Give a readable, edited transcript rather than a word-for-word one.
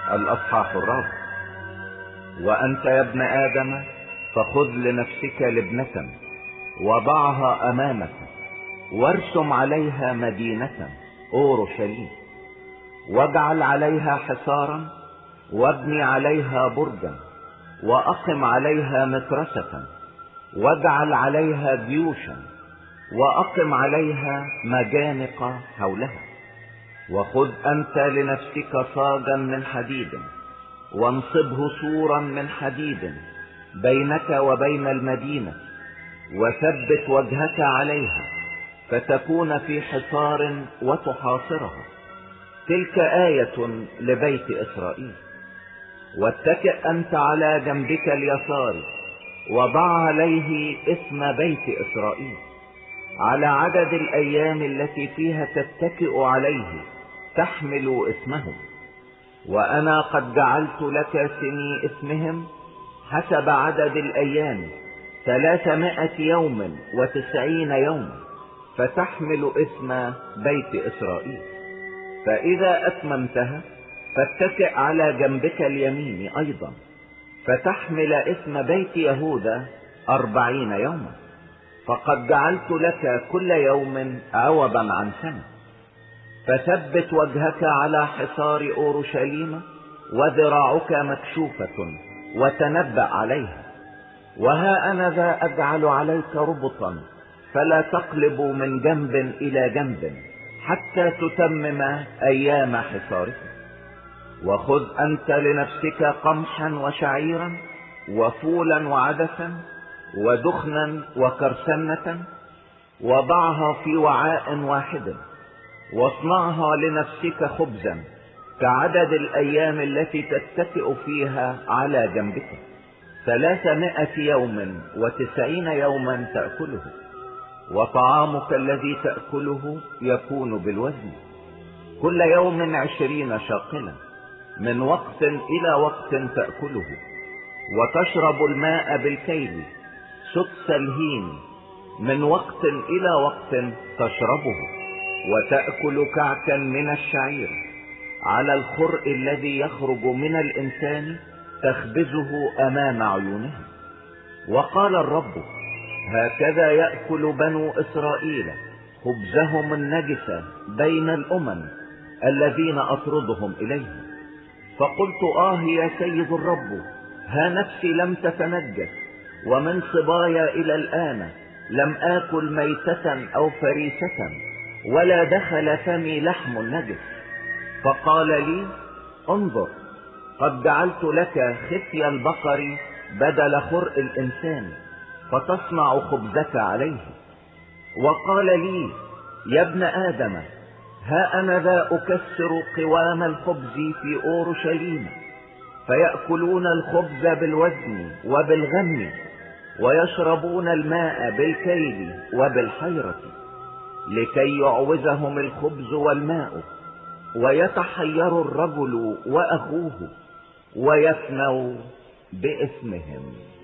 الأصحاح الرابع. وأنت يا ابن آدم فخذ لنفسك لبنة وضعها أمامك، وارسم عليها مدينة أورشليم، واجعل عليها حصارا، وابني عليها برجا، وأقم عليها مترسة، واجعل عليها جيوشا، وأقم عليها مجانق حولها. وخذ أنت لنفسك صاجا من حديد، وانصبه سورا من حديد بينك وبين المدينة، وثبت وجهك عليها، فتكون في حصار وتحاصرها. تلك آية لبيت إسرائيل. واتكئ أنت على جنبك اليسار، وضع عليه اسم بيت إسرائيل على عدد الأيام التي فيها تتكئ عليه، تحمل اسمهم. وأنا قد جعلت لك سني اسمهم حسب عدد الأيام 300 يوم و90 يوما، فتحمل اسم بيت إسرائيل. فإذا أتممتها فاتكئ على جنبك اليمين أيضا، فتحمل اسم بيت يهوذا 40 يوما. فقد جعلت لك كل يوم عوضا عن سنة. فثبت وجهك على حصار أورشليم، وذراعك مكشوفة، وتنبأ عليها. وها أنا ذا أجعل عليك ربطا، فلا تقلب من جنب إلى جنب حتى تتمم أيام حصارك. وخذ أنت لنفسك قمحا وشعيرا وفولا وعدسا ودخنا وكرسنة، وضعها في وعاء واحد، واصنعها لنفسك خبزا كعدد الأيام التي تتكئ فيها على جنبك، 300 يوم و90 يوما تأكله. وطعامك الذي تأكله يكون بالوزن، كل يوم 20 شاقلا، من وقت إلى وقت تأكله. وتشرب الماء بالكيل 6 الهين، من وقت إلى وقت تشربه. وتأكل كعكا من الشعير على الخرء الذي يخرج من الإنسان، تخبزه أمام عيونهم. وقال الرب: هكذا يأكل بنو إسرائيل خبزهم النجس بين الأمم الذين أطردهم إليهم. فقلت: يا سيد الرب، ها نفسي لم تتنجس، ومن صبايا إلى الآن لم آكل ميتة أو فريسة، ولا دخل فمي لحم نجس. فقال لي: انظر، قد جعلت لك خفي البقر بدل خرء الإنسان، فتصنع خبزك عليه. وقال لي: يا ابن آدم، ها أنا ذا أكسر قوام الخبز في أورشليم، فيأكلون الخبز بالوزن وبالغم، ويشربون الماء بالكيل وبالحيرة، لكي يعوزهم الخبز والماء، ويتحير الرجل وأخوه، ويفنوا باسمهم.